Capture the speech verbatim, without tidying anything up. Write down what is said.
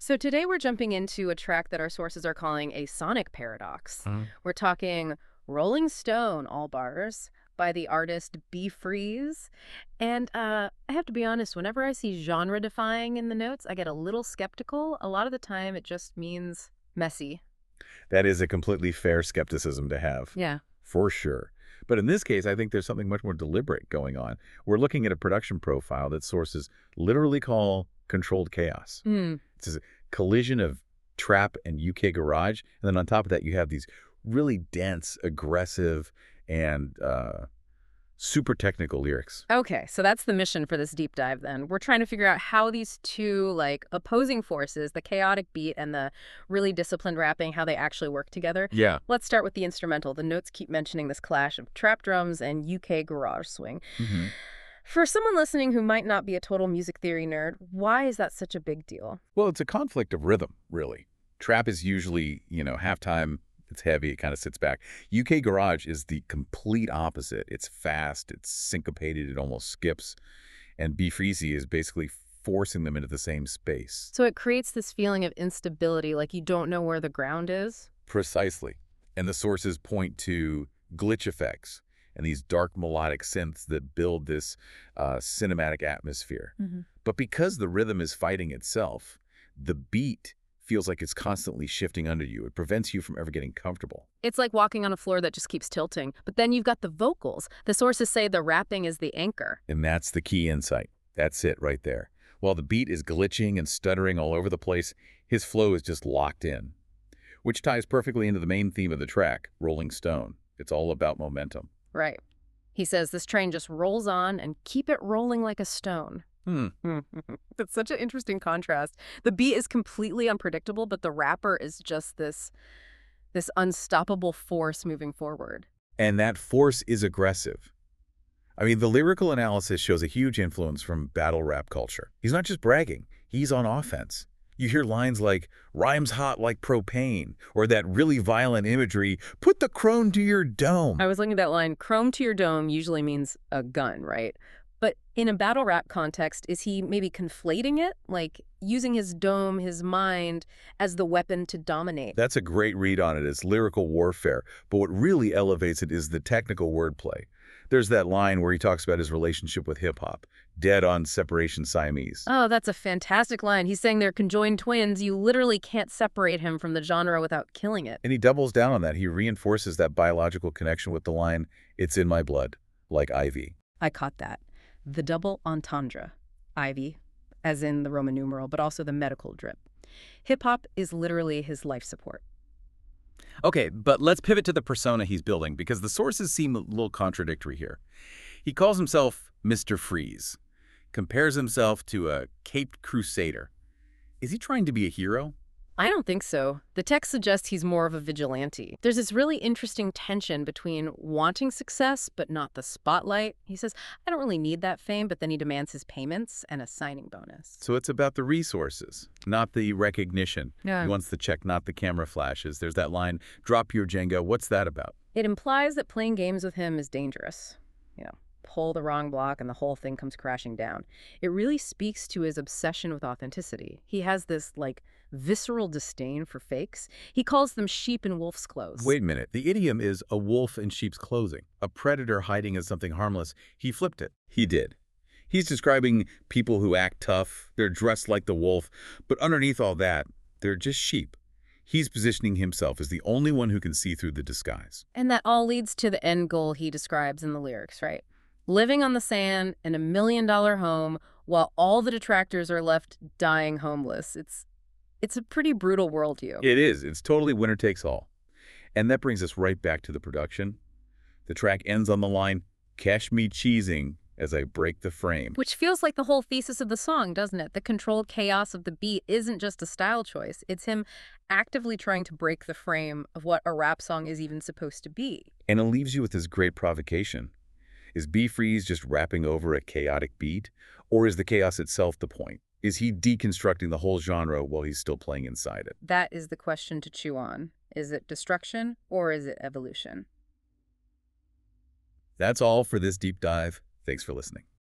So today we're jumping into a track that our sources are calling a sonic paradox. Mhm. We're talking Rolling Stone, all bars, by the artist B. Freeze. And uh, I have to be honest, whenever I see genre defying in the notes, I get a little skeptical. A lot of the time it just means messy. That is a completely fair skepticism to have, Yeah. for sure. But in this case, I think there's something much more deliberate going on. We're looking at a production profile that sources literally call controlled chaos. Hmm. It's a collision of trap and U K garage. And then on top of that, you have these really dense, aggressive, and uh, super technical lyrics. Okay, so that's the mission for this deep dive then. We're trying to figure out how these two, like, opposing forces, the chaotic beat and the really disciplined rapping, how they actually work together. Yeah. Let's start with the instrumental. The notes keep mentioning this clash of trap drums and U K garage swing. hmm For someone listening who might not be a total music theory nerd, why is that such a big deal? Well, it's a conflict of rhythm, really. Trap is usually, you know, halftime. It's heavy. It kind of sits back. U K Garage is the complete opposite. It's fast. It's syncopated. It almost skips. And B. Freezy is basically forcing them into the same space. So it creates this feeling of instability, like you don't know where the ground is. Precisely. And the sources point to glitch effects and these dark melodic synths that build this uh, cinematic atmosphere. Mm-hmm. But because the rhythm is fighting itself, the beat feels like it's constantly shifting under you. It prevents you from ever getting comfortable. It's like walking on a floor that just keeps tilting. But then you've got the vocals. The sources say the rapping is the anchor. And that's the key insight. That's it right there. While the beat is glitching and stuttering all over the place, his flow is just locked in, which ties perfectly into the main theme of the track, Rolling Stone. It's all about momentum. Right. He says this train just rolls on and keep it rolling like a stone. Hmm. That's such an interesting contrast. The beat is completely unpredictable, but the rapper is just this this unstoppable force moving forward. And that force is aggressive. I mean, the lyrical analysis shows a huge influence from battle rap culture. He's not just bragging, he's on offense. You hear lines like, rhymes hot like propane, or that really violent imagery, put the chrome to your dome. I was looking at that line, chrome to your dome usually means a gun, right? But in a battle rap context, is he maybe conflating it? Like using his dome, his mind, as the weapon to dominate? That's a great read on it. It's lyrical warfare. But what really elevates it is the technical wordplay. There's that line where he talks about his relationship with hip-hop, dead on separation Siamese. Oh, that's a fantastic line. He's saying they're conjoined twins. You literally can't separate him from the genre without killing it. And he doubles down on that. He reinforces that biological connection with the line, it's in my blood, like ivy. I caught that. The double entendre. Ivy, as in the Roman numeral, but also the medical drip. Hip-hop is literally his life support. Okay, but let's pivot to the persona he's building, because the sources seem a little contradictory here. He calls himself Mister Freeze, compares himself to a caped crusader. Is he trying to be a hero? I don't think so. The text suggests he's more of a vigilante. There's this really interesting tension between wanting success but not the spotlight. He says, I don't really need that fame, but then he demands his payments and a signing bonus. So it's about the resources, not the recognition. Yeah. He wants the check, not the camera flashes. There's that line, drop your Jenga. What's that about? It implies that playing games with him is dangerous. You know, pull the wrong block and the whole thing comes crashing down. It really speaks to his obsession with authenticity. He has this, like, visceral disdain for fakes. He calls them sheep in wolf's clothes. Wait a minute. The idiom is a wolf in sheep's clothing, a predator hiding as something harmless. He flipped it. He did. He's describing people who act tough. They're dressed like the wolf, but underneath all that, they're just sheep. He's positioning himself as the only one who can see through the disguise. And that all leads to the end goal he describes in the lyrics, right? Living on the sand in a million dollar home while all the detractors are left dying homeless. It's It's a pretty brutal worldview. It is. It's totally winner takes all. And that brings us right back to the production. The track ends on the line, cash me cheesing as I break the frame. Which feels like the whole thesis of the song, doesn't it? The controlled chaos of the beat isn't just a style choice. It's him actively trying to break the frame of what a rap song is even supposed to be. And it leaves you with this great provocation. Is B. Freeze just rapping over a chaotic beat? Or is the chaos itself the point? Is he deconstructing the whole genre while he's still playing inside it? That is the question to chew on. Is it destruction or is it evolution? That's all for this deep dive. Thanks for listening.